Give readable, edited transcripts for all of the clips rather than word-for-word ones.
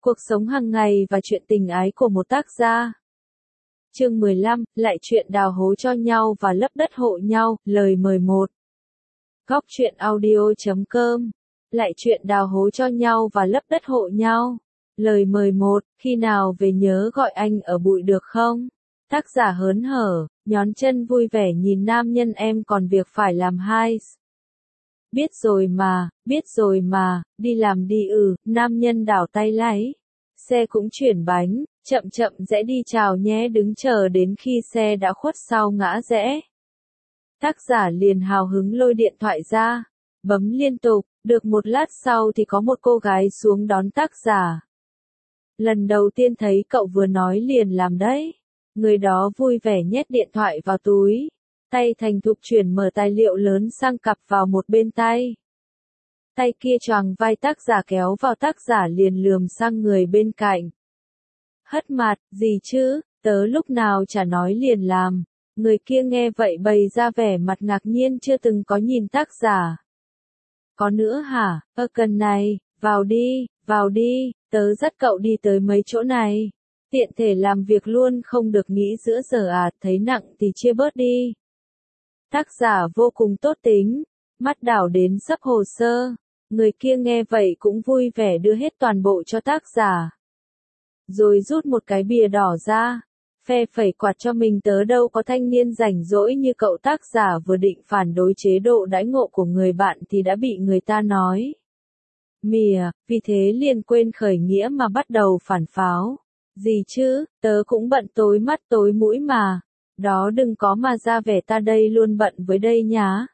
Cuộc sống hàng ngày và chuyện tình ái của một tác gia. Chương 15, lại chuyện đào hố cho nhau và lấp đất hộ nhau, lời mời 1. Góc truyện audio.com. Lại chuyện đào hố cho nhau và lấp đất hộ nhau. Lời mời 1, khi nào về nhớ gọi anh ở bụi được không? Tác giả hớn hở, nhón chân vui vẻ nhìn nam nhân em còn việc phải làm hai. Biết rồi mà, đi làm đi nam nhân đảo tay lái. Xe cũng chuyển bánh, chậm chậm rẽ đi chào nhé đứng chờ đến khi xe đã khuất sau ngã rẽ. Tác giả liền hào hứng lôi điện thoại ra, bấm liên tục, được một lát sau thì có một cô gái xuống đón tác giả. Lần đầu tiên thấy cậu vừa nói liền làm đấy. Người đó vui vẻ nhét điện thoại vào túi, tay thành thục chuyển mở tài liệu lớn sang cặp vào một bên tay. Tay kia choàng vai tác giả kéo vào tác giả liền lườm sang người bên cạnh. Hất mặt, gì chứ, tớ lúc nào chả nói liền làm. Người kia nghe vậy bày ra vẻ mặt ngạc nhiên chưa từng có nhìn tác giả. Có nữa hả, cần này, vào đi, tớ dắt cậu đi tới mấy chỗ này. Tiện thể làm việc luôn không được nghĩ giữa giờ thấy nặng thì chia bớt đi. Tác giả vô cùng tốt tính, mắt đảo đến sấp hồ sơ. Người kia nghe vậy cũng vui vẻ đưa hết toàn bộ cho tác giả. Rồi rút một cái bìa đỏ ra, phe phẩy quạt cho mình tớ đâu có thanh niên rảnh rỗi như cậu. Tác giả vừa định phản đối chế độ đãi ngộ của người bạn thì đã bị người ta nói mỉa, vì thế liền quên khởi nghĩa mà bắt đầu phản pháo. Gì chứ, tớ cũng bận tối mắt tối mũi mà. Đó đừng có mà ra vẻ ta đây luôn bận với đây nhá.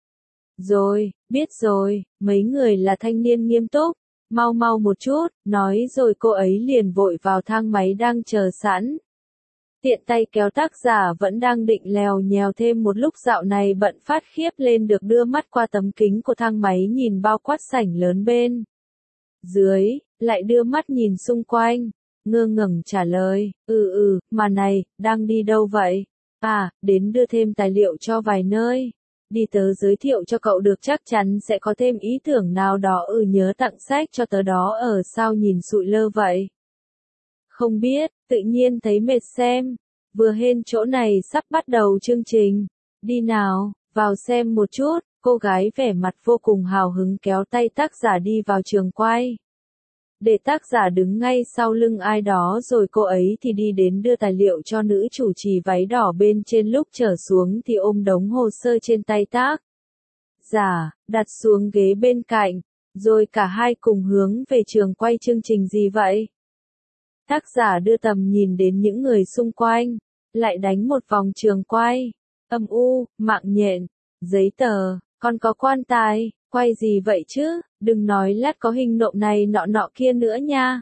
Rồi, biết rồi, mấy người là thanh niên nghiêm túc, mau một chút, nói rồi cô ấy liền vội vào thang máy đang chờ sẵn. Tiện tay kéo tác giả vẫn đang định lèo nhèo thêm một lúc dạo này bận phát khiếp lên được đưa mắt qua tấm kính của thang máy nhìn bao quát sảnh lớn bên dưới, lại đưa mắt nhìn xung quanh, ngơ ngẩn trả lời, mà này, đang đi đâu vậy? Đến đưa thêm tài liệu cho vài nơi. Đi tớ giới thiệu cho cậu được chắc chắn sẽ có thêm ý tưởng nào đó. Nhớ tặng sách cho tớ đó. Sao nhìn sụi lơ vậy? Không biết, tự nhiên thấy mệt xem. Vừa hên chỗ này sắp bắt đầu chương trình. Đi nào, vào xem một chút. Cô gái vẻ mặt vô cùng hào hứng kéo tay tác giả đi vào trường quay. Để tác giả đứng ngay sau lưng ai đó rồi cô ấy thì đi đến đưa tài liệu cho nữ chủ trì váy đỏ bên trên, lúc trở xuống thì ôm đống hồ sơ trên tay tác giả, đặt xuống ghế bên cạnh, rồi cả hai cùng hướng về trường quay. Chương trình gì vậy? Tác giả đưa tầm nhìn đến những người xung quanh, lại đánh một vòng trường quay, âm u, mạng nhện, giấy tờ, còn có quan tài. Quay gì vậy chứ, đừng nói lát có hình nộm này nọ kia nữa nha.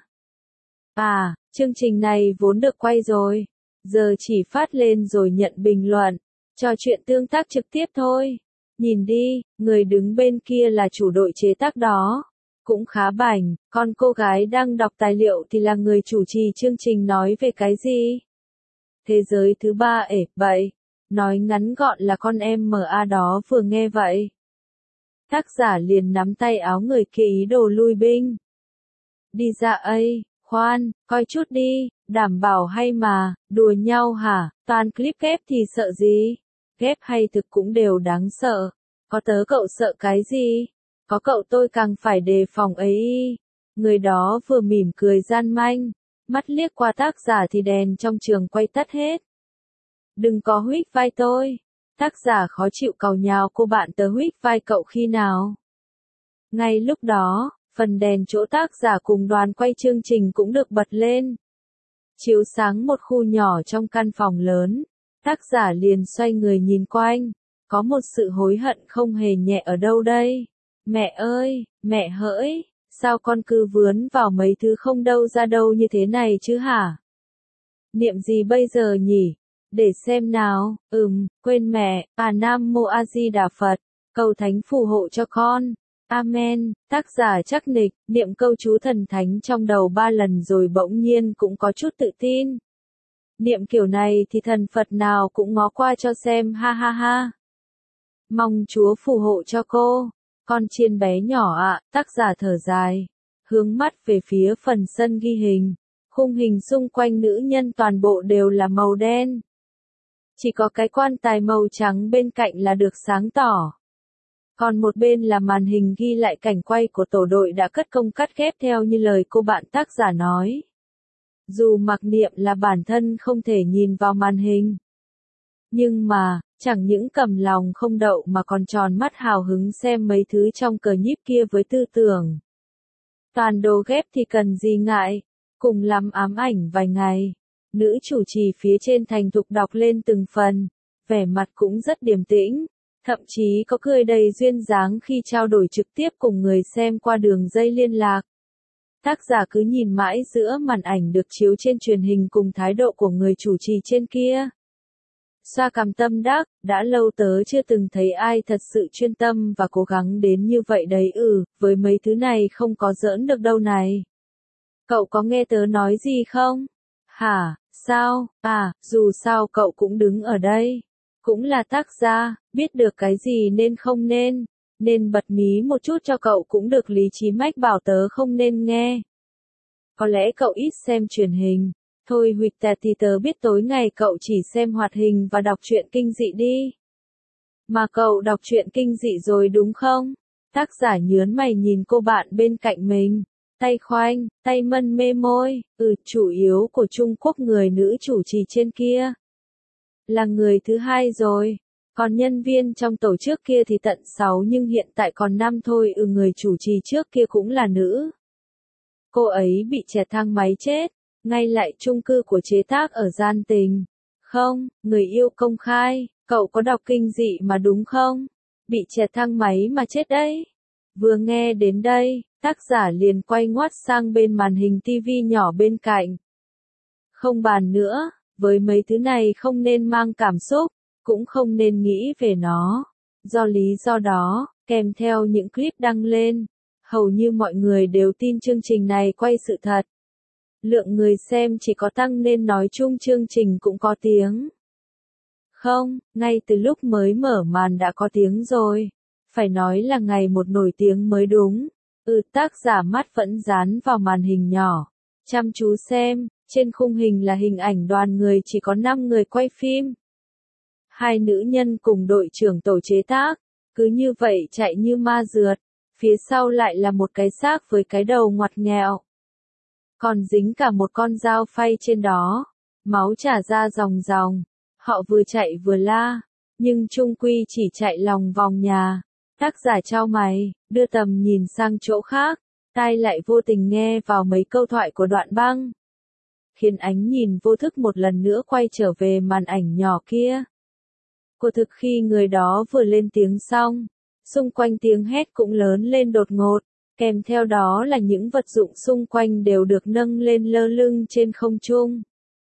Chương trình này vốn được quay rồi, giờ chỉ phát lên rồi nhận bình luận, trò chuyện tương tác trực tiếp thôi. Nhìn đi, người đứng bên kia là chủ đội chế tác đó, cũng khá bảnh, còn cô gái đang đọc tài liệu thì là người chủ trì chương trình. Nói về cái gì? Thế giới thứ ba vậy. Nói ngắn gọn là con em MA đó vừa nghe vậy. Tác giả liền nắm tay áo người kia ý đồ lui binh. Đi ra khoan, coi chút đi, đảm bảo hay mà, đùa nhau hả, toàn clip ghép thì sợ gì? Ghép hay thực cũng đều đáng sợ. Có tớ cậu sợ cái gì? Có cậu tôi càng phải đề phòng ấy. Người đó vừa mỉm cười gian manh, mắt liếc qua tác giả thì đèn trong trường quay tắt hết. Đừng có huých vai tôi. Tác giả khó chịu càu nhào cô bạn tớ huých vai cậu khi nào? Ngay lúc đó, phần đèn chỗ tác giả cùng đoàn quay chương trình cũng được bật lên, chiếu sáng một khu nhỏ trong căn phòng lớn. Tác giả liền xoay người nhìn quanh, có một sự hối hận không hề nhẹ ở đâu đây. Mẹ ơi, mẹ hỡi, sao con cứ vướng vào mấy thứ không đâu ra đâu như thế này chứ hả? Niệm gì bây giờ nhỉ? Để xem nào, quên mẹ, Nam Mô A Di Đà Phật, cầu thánh phù hộ cho con. Amen. Tác giả chắc nịch, niệm câu chú thần thánh trong đầu 3 lần rồi bỗng nhiên cũng có chút tự tin. Niệm kiểu này thì thần Phật nào cũng ngó qua cho xem, ha ha ha. Mong Chúa phù hộ cho cô. Con chiên bé nhỏ ạ, tác giả thở dài. hướng mắt về phía phần sân ghi hình. Khung hình xung quanh nữ nhân toàn bộ đều là màu đen. Chỉ có cái quan tài màu trắng bên cạnh là được sáng tỏ. Còn một bên là màn hình ghi lại cảnh quay của tổ đội đã cất công cắt ghép theo như lời cô bạn tác giả nói. Dù mặc niệm là bản thân không thể nhìn vào màn hình. Nhưng mà, chẳng những cầm lòng không đậu mà còn tròn mắt hào hứng xem mấy thứ trong clip kia với tư tưởng. Toàn đồ ghép thì cần gì ngại, cùng lắm ám ảnh vài ngày. Nữ chủ trì phía trên thành thục đọc lên từng phần, vẻ mặt cũng rất điềm tĩnh, thậm chí có cười đầy duyên dáng khi trao đổi trực tiếp cùng người xem qua đường dây liên lạc. Tác giả cứ nhìn mãi giữa màn ảnh được chiếu trên truyền hình cùng thái độ của người chủ trì trên kia. Xoa cằm tâm đắc, đã lâu tớ chưa từng thấy ai thật sự chuyên tâm và cố gắng đến như vậy đấy với mấy thứ này không có giỡn được đâu này. Cậu có nghe tớ nói gì không? Hả, sao, dù sao cậu cũng đứng ở đây. Cũng là tác gia, biết được cái gì nên không nên bật mí một chút cho cậu cũng được lý trí mách bảo tớ không nên nghe. Có lẽ cậu ít xem truyền hình. Thôi huỵch tẹt thì tớ biết tối ngày cậu chỉ xem hoạt hình và đọc truyện kinh dị đi. Mà cậu đọc truyện kinh dị rồi đúng không? Tác giả nhớn mày nhìn cô bạn bên cạnh mình. Tay khoanh, tay mân mê môi, chủ yếu của Trung Quốc người nữ chủ trì trên kia. Là người thứ hai rồi. Còn nhân viên trong tổ trước kia thì tận 6 nhưng hiện tại còn 5 thôi. Người chủ trì trước kia cũng là nữ. Cô ấy bị chẹt thang máy chết. Ngay lại chung cư của chế tác ở Gian Tình. Không, người yêu công khai, cậu có đọc kinh dị mà đúng không? Bị chẹt thang máy mà chết đấy. Vừa nghe đến đây, tác giả liền quay ngoắt sang bên màn hình tivi nhỏ bên cạnh. Không bàn nữa, với mấy thứ này không nên mang cảm xúc, cũng không nên nghĩ về nó. Do lý do đó, kèm theo những clip đăng lên, hầu như mọi người đều tin chương trình này quay sự thật. Lượng người xem chỉ có tăng nên nói chung chương trình cũng có tiếng. Không, ngay từ lúc mới mở màn đã có tiếng rồi. Phải nói là ngày một nổi tiếng mới đúng. Tác giả mắt vẫn dán vào màn hình nhỏ. Chăm chú xem, trên khung hình là hình ảnh đoàn người chỉ có 5 người quay phim. 2 nữ nhân cùng đội trưởng tổ chế tác. Cứ như vậy chạy như ma rượt. Phía sau lại là một cái xác với cái đầu ngoặt nghẹo. Còn dính cả một con dao phay trên đó. Máu chả ra ròng ròng. Họ vừa chạy vừa la. Nhưng chung quy chỉ chạy lòng vòng nhà. Tác giả chau mày, đưa tầm nhìn sang chỗ khác. Tai lại vô tình nghe vào mấy câu thoại của Đoạn Băng. Khiến ánh nhìn vô thức một lần nữa quay trở về màn ảnh nhỏ kia. Cô thực khi người đó vừa lên tiếng xong. Xung quanh tiếng hét cũng lớn lên đột ngột. Kèm theo đó là những vật dụng xung quanh đều được nâng lên lơ lửng trên không trung.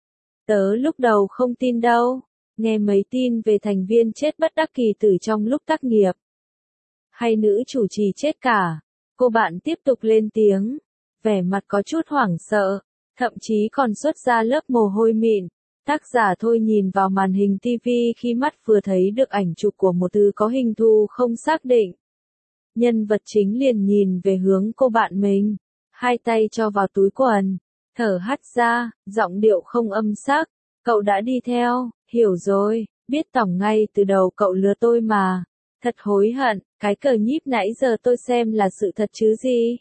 Tớ lúc đầu không tin đâu, nghe mấy tin về thành viên chết bất đắc kỳ tử trong lúc tác nghiệp. Hay nữ chủ trì chết cả. Cô bạn tiếp tục lên tiếng, vẻ mặt có chút hoảng sợ, thậm chí còn xuất ra lớp mồ hôi mịn. Tác giả thôi nhìn vào màn hình TV khi mắt vừa thấy được ảnh chụp của một thứ có hình thù không xác định. Nhân vật chính liền nhìn về hướng cô bạn mình, 2 tay cho vào túi quần, thở hắt ra, giọng điệu không âm sắc, cậu đã đi theo, hiểu rồi, biết tổng ngay từ đầu cậu lừa tôi mà, thật hối hận, cái clip nãy giờ tôi xem là sự thật chứ gì.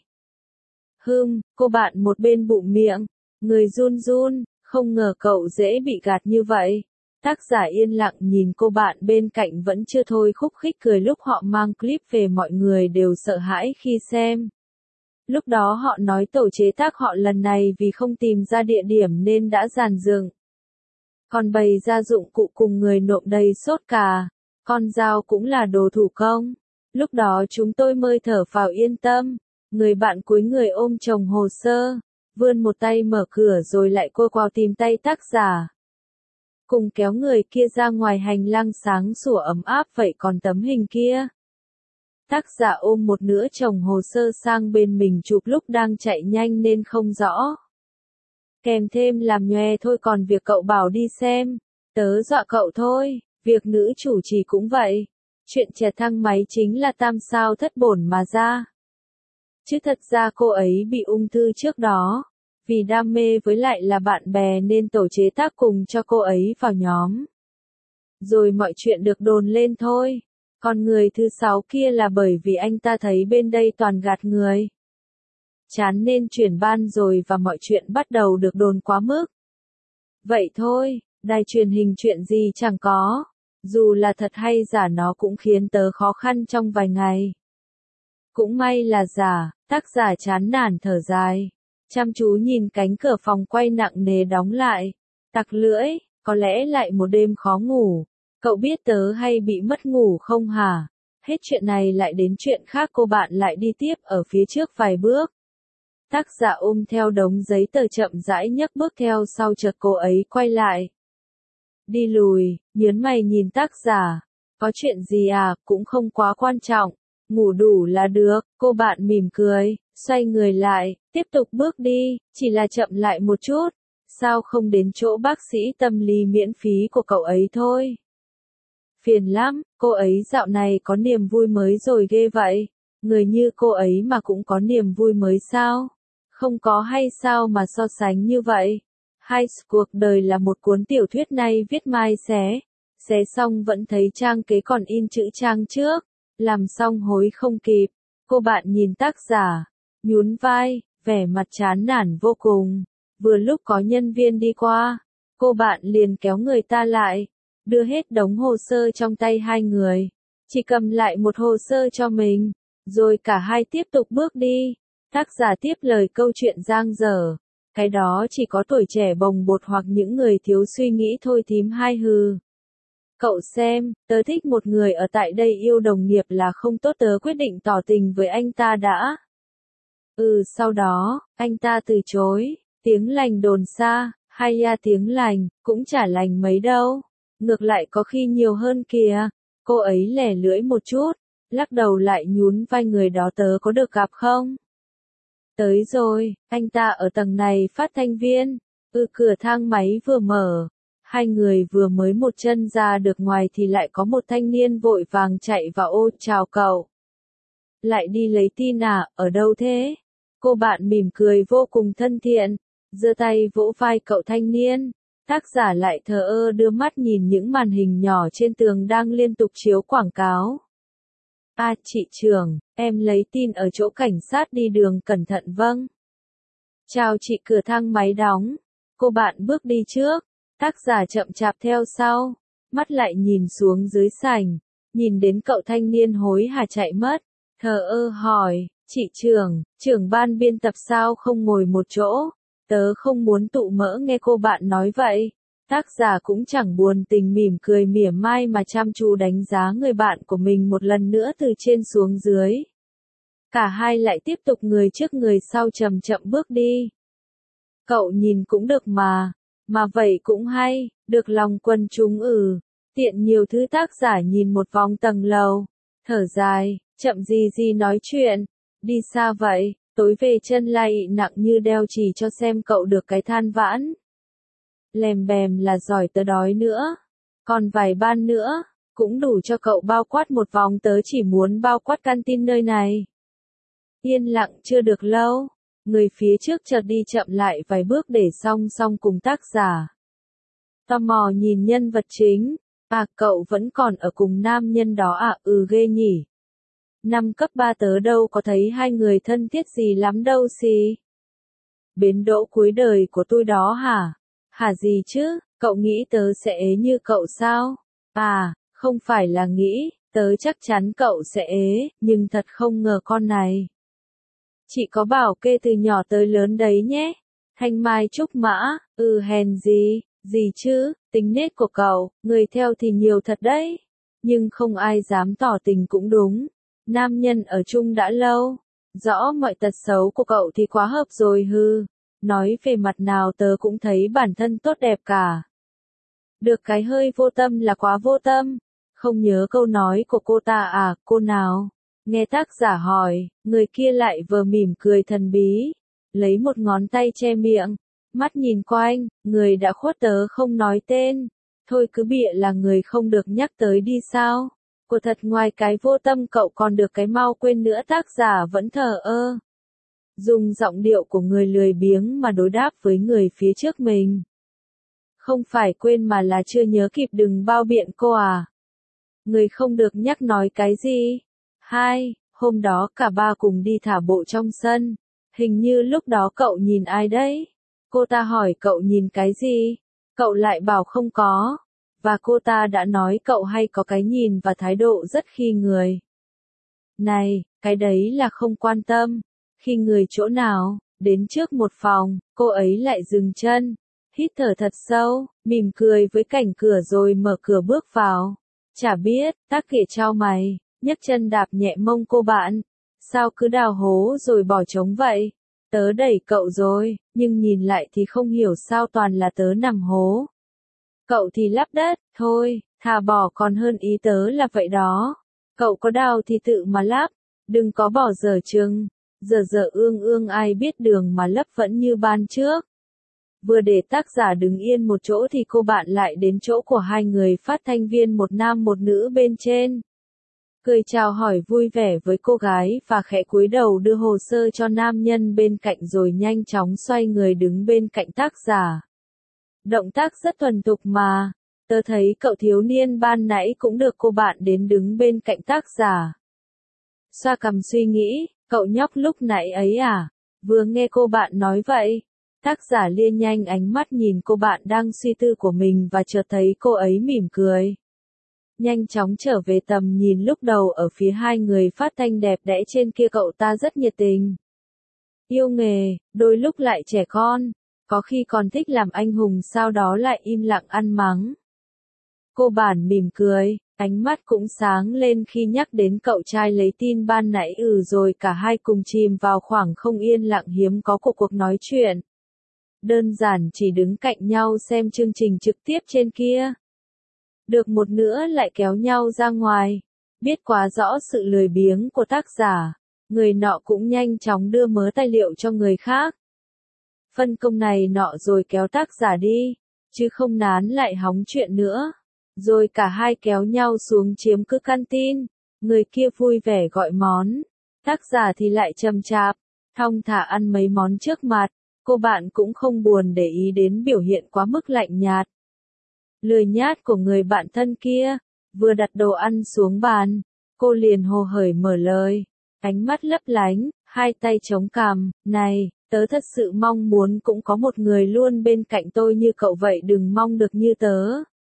Cô bạn một bên bụng miệng, người run run, không ngờ cậu dễ bị gạt như vậy. Tác giả yên lặng nhìn cô bạn bên cạnh vẫn chưa thôi khúc khích cười lúc họ mang clip về mọi người đều sợ hãi khi xem. Lúc đó họ nói tổ chế tác họ lần này vì không tìm ra địa điểm nên đã dàn dựng. Còn bày ra dụng cụ cùng người nộm đầy sốt cà, con dao cũng là đồ thủ công. Lúc đó chúng tôi mới thở phào yên tâm, người bạn cúi người ôm chồng hồ sơ, vươn một tay mở cửa rồi lại cô quào tìm tay tác giả. Cùng kéo người kia ra ngoài hành lang sáng sủa ấm áp vậy còn tấm hình kia. Tác giả ôm một nửa chồng hồ sơ sang bên mình chụp lúc đang chạy nhanh nên không rõ. Kèm thêm làm nhòe thôi còn việc cậu bảo đi xem, tớ dọa cậu thôi, việc nữ chủ trì cũng vậy. Chuyện chẹt thang máy chính là tam sao thất bổn mà ra. Chứ thật ra cô ấy bị ung thư trước đó. Vì đam mê với lại là bạn bè nên tổ chế tác cùng cho cô ấy vào nhóm. Rồi mọi chuyện được đồn lên thôi. Còn người thứ 6 kia là bởi vì anh ta thấy bên đây toàn gạt người. Chán nên chuyển ban rồi và mọi chuyện bắt đầu được đồn quá mức. Vậy thôi, đài truyền hình chuyện gì chẳng có. Dù là thật hay giả nó cũng khiến tớ khó khăn trong vài ngày. Cũng may là giả, tác giả chán nản thở dài. Chăm chú nhìn cánh cửa phòng quay nặng nề đóng lại. Tặc lưỡi, có lẽ lại một đêm khó ngủ. Cậu biết tớ hay bị mất ngủ không hả? Hết chuyện này lại đến chuyện khác, cô bạn lại đi tiếp ở phía trước vài bước. Tác giả ôm theo đống giấy tờ chậm rãi nhấc bước theo sau, chợt cô ấy quay lại. Đi lùi, nhớn mày nhìn tác giả. Có chuyện gì à, cũng không quá quan trọng. Ngủ đủ là được, cô bạn mỉm cười, xoay người lại, tiếp tục bước đi, chỉ là chậm lại một chút. Sao không đến chỗ bác sĩ tâm lý miễn phí của cậu ấy thôi? Phiền lắm, cô ấy dạo này có niềm vui mới rồi ghê vậy. Người như cô ấy mà cũng có niềm vui mới sao? Không có hay sao mà so sánh như vậy? Hay cuộc đời là một cuốn tiểu thuyết nay viết mai xé. Xé xong vẫn thấy trang kế còn in chữ trang trước. Làm xong hối không kịp. Cô bạn nhìn tác giả, nhún vai, vẻ mặt chán nản vô cùng. Vừa lúc có nhân viên đi qua, cô bạn liền kéo người ta lại, đưa hết đống hồ sơ trong tay hai người. Chỉ cầm lại một hồ sơ cho mình, rồi cả hai tiếp tục bước đi. Tác giả tiếp lời câu chuyện dang dở. Cái đó chỉ có tuổi trẻ bồng bột hoặc những người thiếu suy nghĩ thôi thím hai hừ. Cậu xem, tớ thích một người ở tại đây yêu đồng nghiệp là không tốt, tớ quyết định tỏ tình với anh ta đã. Sau đó, anh ta từ chối, tiếng lành đồn xa, hay ya tiếng lành, cũng chả lành mấy đâu. Ngược lại có khi nhiều hơn kìa. Cô ấy lẻ lưỡi một chút, lắc đầu lại nhún vai, người đó tớ có được gặp không? Tới rồi, anh ta ở tầng này, phát thanh viên. Cửa thang máy vừa mở. Hai người vừa mới một chân ra được ngoài thì lại có một thanh niên vội vàng chạy vào. Ô, chào cậu. Lại đi lấy tin à, ở đâu thế? Cô bạn mỉm cười vô cùng thân thiện, giơ tay vỗ vai cậu thanh niên. Tác giả lại thờ ơ đưa mắt nhìn những màn hình nhỏ trên tường đang liên tục chiếu quảng cáo. À, chị trưởng, em lấy tin ở chỗ cảnh sát, đi đường cẩn thận. Vâng. Chào chị. Cửa thang máy đóng. Cô bạn bước đi trước. Tác giả chậm chạp theo sau, mắt lại nhìn xuống dưới sảnh, nhìn đến cậu thanh niên hối hả chạy mất, thờ ơ hỏi, chị trưởng ban biên tập sao không ngồi một chỗ? Tớ không muốn tụ mỡ. Nghe cô bạn nói vậy, tác giả cũng chẳng buồn tình, mỉm cười mỉa mai mà chăm chú đánh giá người bạn của mình một lần nữa từ trên xuống dưới. Cả hai lại tiếp tục người trước người sau chậm chậm bước đi. Cậu nhìn cũng được mà vậy cũng hay, được lòng quần chúng. Tiện nhiều thứ. Tác giả nhìn một vòng tầng lầu, thở dài, chậm gì nói chuyện, đi xa vậy, tối về chân lại nặng như đeo, chỉ cho xem cậu được cái than vãn. Lèm bèm là giỏi, tớ đói nữa, còn vài ban nữa, cũng đủ cho cậu bao quát một vòng, tớ chỉ muốn bao quát canteen nơi này. Yên lặng chưa được lâu. Người phía trước chợt đi chậm lại vài bước để song song cùng tác giả. Tò mò nhìn nhân vật chính. À, cậu vẫn còn ở cùng nam nhân đó à? Ghê nhỉ. Năm cấp 3 tớ đâu có thấy hai người thân thiết gì lắm đâu xì. Bến đỗ cuối đời của tôi đó hả? Hả gì chứ, cậu nghĩ tớ sẽ ế như cậu sao? À, không phải là nghĩ, tớ chắc chắn cậu sẽ ế, nhưng thật không ngờ con này. Chị có bảo kê từ nhỏ tới lớn đấy nhé. Thanh mai trúc mã. Hèn gì chứ, tính nết của cậu, người theo thì nhiều thật đấy. Nhưng không ai dám tỏ tình cũng đúng. Nam nhân ở chung đã lâu, rõ mọi tật xấu của cậu thì quá hợp rồi hư. Nói về mặt nào tớ cũng thấy bản thân tốt đẹp cả. Được cái hơi vô tâm là quá vô tâm. Không nhớ câu nói của cô ta à? Cô nào? Nghe tác giả hỏi, người kia lại vừa mỉm cười thần bí, lấy một ngón tay che miệng, mắt nhìn quanh, người đã khuất tớ không nói tên. Thôi cứ bịa là người không được nhắc tới đi sao? Của thật, ngoài cái vô tâm cậu còn được cái mau quên nữa. Tác giả vẫn thờ ơ. dùng giọng điệu của người lười biếng mà đối đáp với người phía trước mình. Không phải quên mà là chưa nhớ kịp, đừng bao biện cô à. Người không được nhắc nói cái gì. 2. Hôm đó cả ba cùng đi thả bộ trong sân. Hình như lúc đó cậu nhìn ai đấy? Cô ta hỏi cậu nhìn cái gì? Cậu lại bảo không có. Và cô ta đã nói cậu hay có cái nhìn và thái độ rất khi người. Này, cái đấy là không quan tâm. Khi người chỗ nào, đến trước một phòng, cô ấy lại dừng chân, hít thở thật sâu, mỉm cười với cảnh cửa rồi mở cửa bước vào. Chả biết, Tác Kỷ chau mày, nhấc chân đạp nhẹ mông cô bạn. Sao cứ đào hố rồi bỏ trống vậy? Tớ đẩy cậu rồi, nhưng nhìn lại thì không hiểu sao toàn là tớ nằm hố. Cậu thì lấp đất, thôi, thà bỏ còn hơn, ý tớ là vậy đó. Cậu có đào thì tự mà lấp, đừng có bỏ dở chừng. Giờ ương ương ai biết đường mà lấp vẫn như ban trước. Vừa để tác giả đứng yên một chỗ thì cô bạn lại đến chỗ của hai người phát thanh viên, một nam một nữ bên trên. Cười chào hỏi vui vẻ với cô gái và khẽ cúi đầu đưa hồ sơ cho nam nhân bên cạnh rồi nhanh chóng xoay người đứng bên cạnh tác giả. Động tác rất thuần thục mà. Tớ thấy cậu thiếu niên ban nãy cũng được cô bạn đến đứng bên cạnh tác giả. Xoa cằm suy nghĩ, cậu nhóc lúc nãy ấy à? Vừa nghe cô bạn nói vậy. Tác giả lia nhanh ánh mắt nhìn cô bạn đang suy tư của mình và chợt thấy cô ấy mỉm cười. Nhanh chóng trở về tầm nhìn lúc đầu ở phía hai người phát thanh đẹp đẽ trên kia, cậu ta rất nhiệt tình. Yêu nghề, đôi lúc lại trẻ con, có khi còn thích làm anh hùng, sau đó lại im lặng ăn mắng. Cô bạn mỉm cười, ánh mắt cũng sáng lên khi nhắc đến cậu trai lấy tin ban nãy. Rồi cả hai cùng chìm vào khoảng không yên lặng hiếm có của cuộc nói chuyện. Đơn giản chỉ đứng cạnh nhau xem chương trình trực tiếp trên kia. Được một nữa lại kéo nhau ra ngoài. Biết quá rõ sự lười biếng của tác giả, người nọ cũng nhanh chóng đưa mớ tài liệu cho người khác. Phân công này nọ rồi kéo tác giả đi, chứ không nán lại hóng chuyện nữa. Rồi cả hai kéo nhau xuống chiếm cứ canteen. Người kia vui vẻ gọi món, tác giả thì lại chậm chạp, thong thả ăn mấy món trước mặt. Cô bạn cũng không buồn để ý đến biểu hiện quá mức lạnh nhạt, lười nhát của người bạn thân kia. Vừa đặt đồ ăn xuống bàn, cô liền hồ hởi mở lời, ánh mắt lấp lánh, hai tay chống cằm. Này, tớ thật sự mong muốn cũng có một người luôn bên cạnh tôi như cậu vậy, đừng mong được như tớ.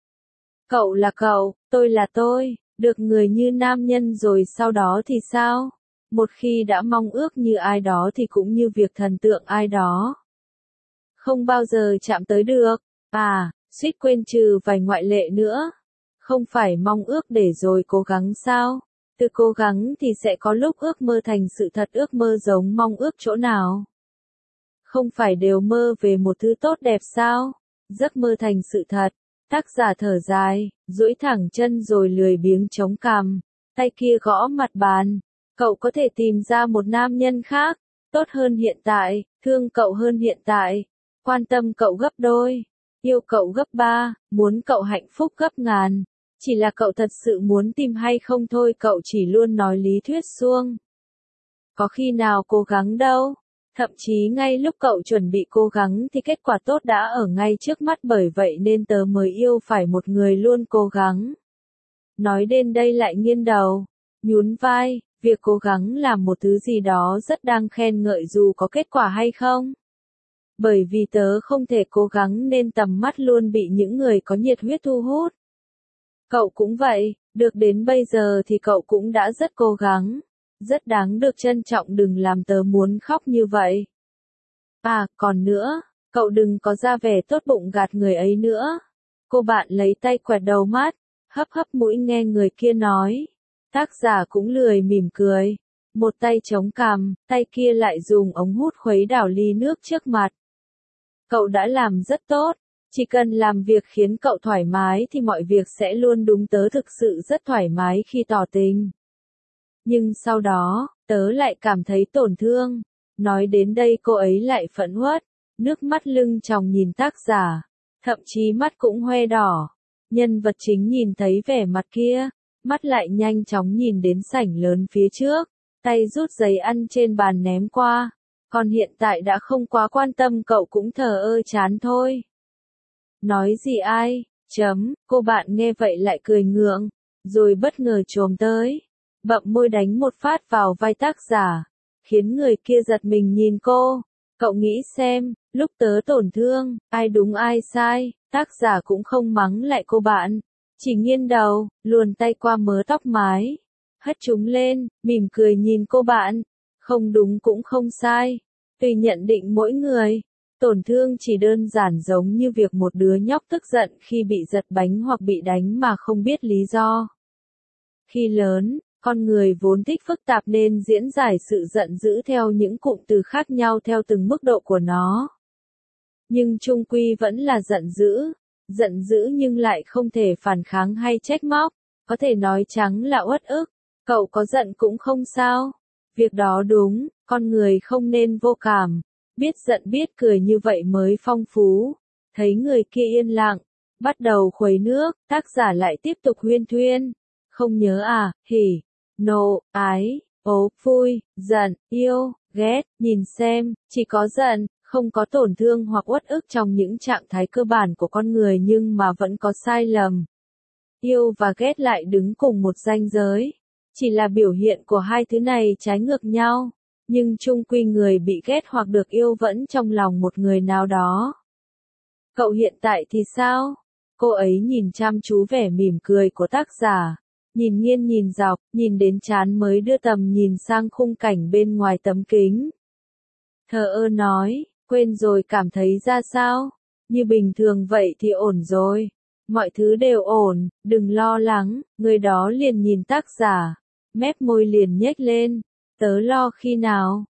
Cậu là cậu, tôi là tôi, được người như nam nhân rồi sau đó thì sao? Một khi đã mong ước như ai đó thì cũng như việc thần tượng ai đó. Không bao giờ chạm tới được. À, suýt quên, trừ vài ngoại lệ nữa. Không phải mong ước để rồi cố gắng sao? Từ cố gắng thì sẽ có lúc ước mơ thành sự thật. Ước mơ giống mong ước chỗ nào? Không phải đều mơ về một thứ tốt đẹp sao? Giấc mơ thành sự thật. Tác giả thở dài, duỗi thẳng chân rồi lười biếng chống cằm, tay kia gõ mặt bàn. Cậu có thể tìm ra một nam nhân khác, tốt hơn hiện tại, thương cậu hơn hiện tại, quan tâm cậu gấp đôi, yêu cậu gấp 3, muốn cậu hạnh phúc gấp ngàn. Chỉ là cậu thật sự muốn tìm hay không thôi, cậu chỉ luôn nói lý thuyết suông. Có khi nào cố gắng đâu. Thậm chí ngay lúc cậu chuẩn bị cố gắng thì kết quả tốt đã ở ngay trước mắt, bởi vậy nên tớ mới yêu phải một người luôn cố gắng. Nói đến đây lại nghiêng đầu, nhún vai, việc cố gắng làm một thứ gì đó rất đáng khen ngợi dù có kết quả hay không. Bởi vì tớ không thể cố gắng nên tầm mắt luôn bị những người có nhiệt huyết thu hút. Cậu cũng vậy, được đến bây giờ thì cậu cũng đã rất cố gắng. Rất đáng được trân trọng, đừng làm tớ muốn khóc như vậy. À, còn nữa, cậu đừng có ra vẻ tốt bụng gạt người ấy nữa. Cô bạn lấy tay quẹt đầu mắt, hấp hấp mũi nghe người kia nói. Tác giả cũng lười mỉm cười. Một tay chống cằm, tay kia lại dùng ống hút khuấy đảo ly nước trước mặt. Cậu đã làm rất tốt. Chỉ cần làm việc khiến cậu thoải mái thì mọi việc sẽ luôn đúng. Tớ thực sự rất thoải mái khi tỏ tình. Nhưng sau đó, tớ lại cảm thấy tổn thương. Nói đến đây cô ấy lại phẫn uất, nước mắt lưng tròng nhìn tác giả, thậm chí mắt cũng hoe đỏ. Nhân vật chính nhìn thấy vẻ mặt kia, mắt lại nhanh chóng nhìn đến sảnh lớn phía trước, tay rút giấy ăn trên bàn ném qua. Còn hiện tại đã không quá quan tâm cậu cũng thờ ơ chán thôi. Nói gì ai? Cô bạn nghe vậy lại cười ngượng, rồi bất ngờ chồm tới, bậm môi đánh một phát vào vai tác giả, khiến người kia giật mình nhìn cô. Cậu nghĩ xem, lúc tớ tổn thương, ai đúng ai sai, tác giả cũng không mắng lại cô bạn, chỉ nghiêng đầu, luồn tay qua mớ tóc mái, hất chúng lên, mỉm cười nhìn cô bạn. Không đúng cũng không sai, tùy nhận định mỗi người. Tổn thương chỉ đơn giản giống như việc một đứa nhóc tức giận khi bị giật bánh hoặc bị đánh mà không biết lý do. Khi lớn, con người vốn thích phức tạp nên diễn giải sự giận dữ theo những cụm từ khác nhau theo từng mức độ của nó. Nhưng chung quy vẫn là giận dữ nhưng lại không thể phản kháng hay trách móc, có thể nói trắng là uất ức. Cậu có giận cũng không sao. Việc đó đúng, con người không nên vô cảm. Biết giận biết cười như vậy mới phong phú. Thấy người kia yên lặng, bắt đầu khuấy nước, tác giả lại tiếp tục huyên thuyên. Không nhớ à, hỉ, nộ, ái, ố, vui, giận, yêu, ghét, nhìn xem, chỉ có giận, không có tổn thương hoặc uất ức trong những trạng thái cơ bản của con người nhưng mà vẫn có sai lầm. Yêu và ghét lại đứng cùng một ranh giới. Chỉ là biểu hiện của hai thứ này trái ngược nhau. Nhưng chung quy người bị ghét hoặc được yêu vẫn trong lòng một người nào đó. Cậu hiện tại thì sao? Cô ấy nhìn chăm chú vẻ mỉm cười của tác giả. Nhìn nghiêng nhìn dọc, nhìn đến chán mới đưa tầm nhìn sang khung cảnh bên ngoài tấm kính. Thờ ơ nói, quên rồi cảm thấy ra sao? Như bình thường vậy thì ổn rồi. Mọi thứ đều ổn, đừng lo lắng. Người đó liền nhìn tác giả. Mép môi liền nhếch lên. Tớ lo khi nào?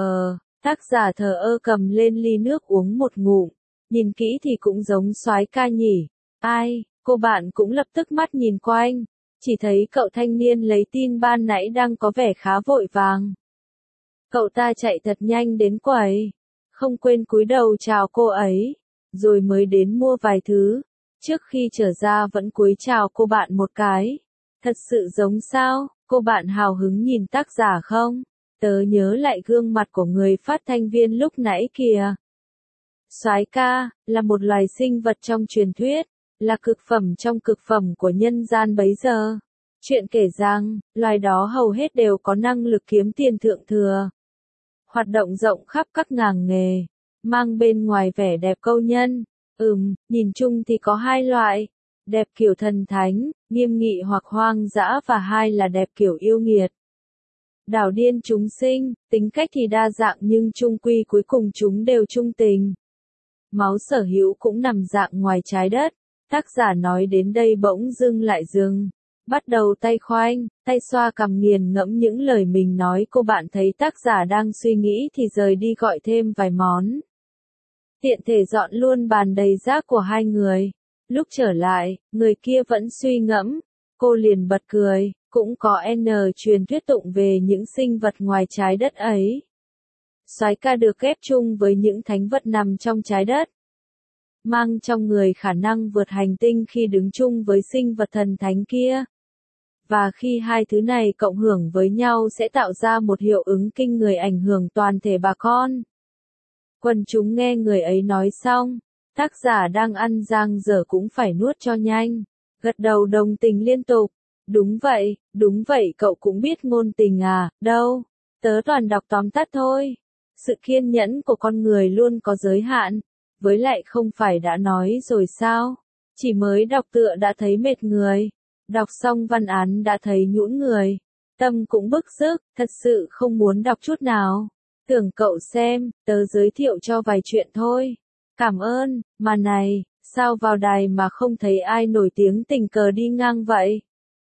Tác giả thờ ơ cầm lên ly nước uống một ngụm. Nhìn kỹ thì cũng giống soái ca nhỉ. Ai? Cô bạn cũng lập tức mắt nhìn quanh. Chỉ thấy cậu thanh niên lấy tin ban nãy đang có vẻ khá vội vàng. Cậu ta chạy thật nhanh đến quầy. Không quên cúi đầu chào cô ấy. Rồi mới đến mua vài thứ. Trước khi trở ra vẫn cúi chào cô bạn một cái. Thật sự giống sao? Cô bạn hào hứng nhìn tác giả không? Tớ nhớ lại gương mặt của người phát thanh viên lúc nãy kìa. Soái ca, là một loài sinh vật trong truyền thuyết, là cực phẩm trong cực phẩm của nhân gian bấy giờ. Chuyện kể rằng, loài đó hầu hết đều có năng lực kiếm tiền thượng thừa. Hoạt động rộng khắp các ngành nghề, mang bên ngoài vẻ đẹp câu nhân. Nhìn chung thì có hai loại. Đẹp kiểu thần thánh, nghiêm nghị hoặc hoang dã và hai là đẹp kiểu yêu nghiệt. Đảo điên chúng sinh, tính cách thì đa dạng nhưng chung quy cuối cùng chúng đều trung tình. Máu sở hữu cũng nằm dạng ngoài trái đất. Tác giả nói đến đây bỗng dưng lại dừng. Bắt đầu tay khoanh, tay xoa cằm nghiền ngẫm những lời mình nói. Cô bạn thấy tác giả đang suy nghĩ thì rời đi gọi thêm vài món. Tiện thể dọn luôn bàn đầy rác của hai người. Lúc trở lại, người kia vẫn suy ngẫm. Cô liền bật cười, cũng có truyền thuyết tụng về những sinh vật ngoài trái đất ấy. Soái ca được ghép chung với những thánh vật nằm trong trái đất. Mang trong người khả năng vượt hành tinh khi đứng chung với sinh vật thần thánh kia. Và khi hai thứ này cộng hưởng với nhau sẽ tạo ra một hiệu ứng kinh người ảnh hưởng toàn thể bà con. Quần chúng nghe người ấy nói xong. Tác giả đang ăn giang dở cũng phải nuốt cho nhanh. Gật đầu đồng tình liên tục. Đúng vậy cậu cũng biết ngôn tình à, đâu. Tớ toàn đọc tóm tắt thôi. Sự kiên nhẫn của con người luôn có giới hạn. Với lại không phải đã nói rồi sao. Chỉ mới đọc tựa đã thấy mệt người. Đọc xong văn án đã thấy nhũn người. Tâm cũng bức rứt, thật sự không muốn đọc chút nào. Tưởng cậu xem, tớ giới thiệu cho vài chuyện thôi. Cảm ơn, mà này, sao vào đài mà không thấy ai nổi tiếng tình cờ đi ngang vậy?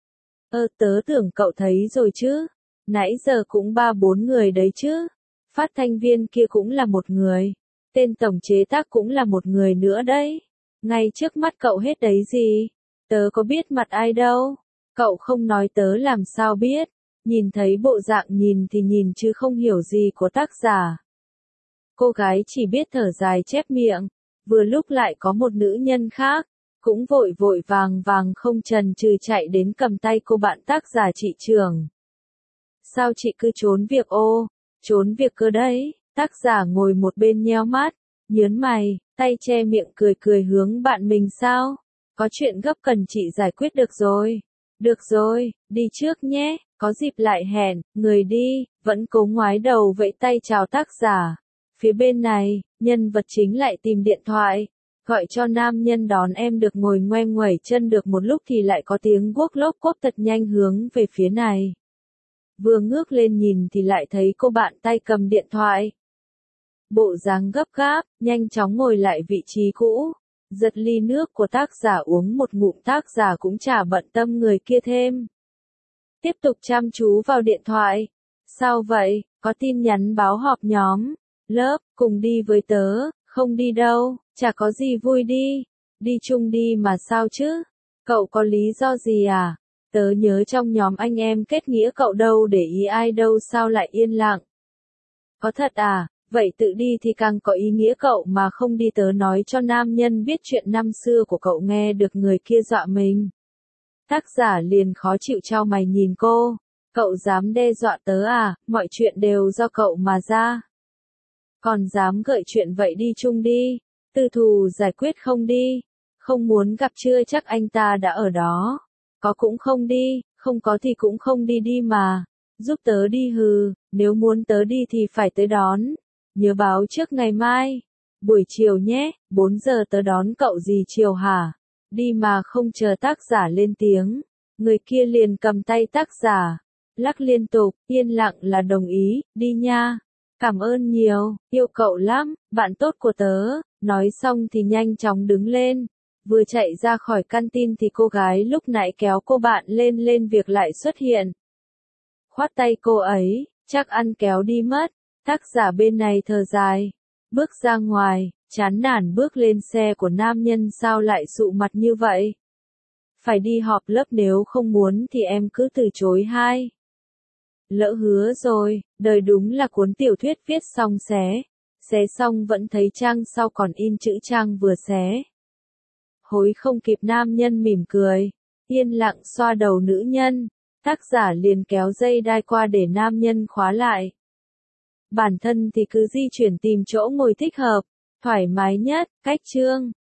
Tớ tưởng cậu thấy rồi chứ. Nãy giờ cũng 3-4 người đấy chứ. Phát thanh viên kia cũng là một người. Tên tổng chế tác cũng là một người nữa đấy. Ngay trước mắt cậu hết đấy gì? Tớ có biết mặt ai đâu. Cậu không nói tớ làm sao biết. Nhìn thấy bộ dạng nhìn thì nhìn chứ không hiểu gì của tác giả. Cô gái chỉ biết thở dài chép miệng. Vừa lúc lại có một nữ nhân khác. Cũng vội vội vàng vàng không chần chừ chạy đến cầm tay cô bạn tác giả chị trưởng. Sao chị cứ trốn việc trốn việc cơ đấy? Tác giả ngồi một bên nheo mắt, nhớn mày, tay che miệng cười cười hướng bạn mình sao? Có chuyện gấp cần chị giải quyết được rồi. Được rồi, đi trước nhé, có dịp lại hẹn, người đi, vẫn cố ngoái đầu vẫy tay chào tác giả. Phía bên này, nhân vật chính lại tìm điện thoại, gọi cho nam nhân đón em được ngồi ngoe nguẩy chân được một lúc thì lại có tiếng guốc lốp cốp thật nhanh hướng về phía này. Vừa ngước lên nhìn thì lại thấy cô bạn tay cầm điện thoại. Bộ dáng gấp gáp, nhanh chóng ngồi lại vị trí cũ. Giật ly nước của tác giả uống một ngụm, tác giả cũng chả bận tâm người kia thêm. Tiếp tục chăm chú vào điện thoại. Sao vậy, có tin nhắn báo họp nhóm. Lớp, cùng đi với tớ, không đi đâu, chả có gì vui đi. Đi chung đi mà sao chứ? Cậu có lý do gì à? Tớ nhớ trong nhóm anh em kết nghĩa cậu đâu để ý ai đâu, sao lại yên lặng? Có thật à? Vậy tự đi thì càng có ý nghĩa, cậu mà không đi tớ nói cho nam nhân biết chuyện năm xưa của cậu, nghe được người kia dọa mình. Tác giả liền khó chịu chau mày nhìn cô. Cậu dám đe dọa tớ à, mọi chuyện đều do cậu mà ra. Còn dám gợi chuyện vậy đi chung đi. Tư thù giải quyết không đi. Không muốn gặp chưa chắc anh ta đã ở đó. Có cũng không đi, không có thì cũng không đi đi mà. Giúp tớ đi hừ, nếu muốn tớ đi thì phải tới đón. Nhớ báo trước ngày mai. Buổi chiều nhé, 4 giờ tớ đón cậu gì chiều hả? Đi mà không chờ tác giả lên tiếng. Người kia liền cầm tay tác giả. Lắc liên tục, yên lặng là đồng ý, đi nha. Cảm ơn nhiều, yêu cậu lắm, bạn tốt của tớ. Nói xong thì nhanh chóng đứng lên. Vừa chạy ra khỏi căn tin thì cô gái lúc nãy kéo cô bạn lên việc lại xuất hiện. Khoát tay cô ấy, chắc ăn kéo đi mất. Tác giả bên này thở dài, bước ra ngoài, chán nản bước lên xe của nam nhân, sao lại sụ mặt như vậy? Phải đi họp lớp, nếu không muốn thì em cứ từ chối hai. Lỡ hứa rồi, đời đúng là cuốn tiểu thuyết viết xong xé xong vẫn thấy trang sau còn in chữ trang vừa xé. Hối không kịp, nam nhân mỉm cười, yên lặng xoa đầu nữ nhân, tác giả liền kéo dây đai qua để nam nhân khóa lại. Bản thân thì cứ di chuyển tìm chỗ ngồi thích hợp, thoải mái nhất, cách chương.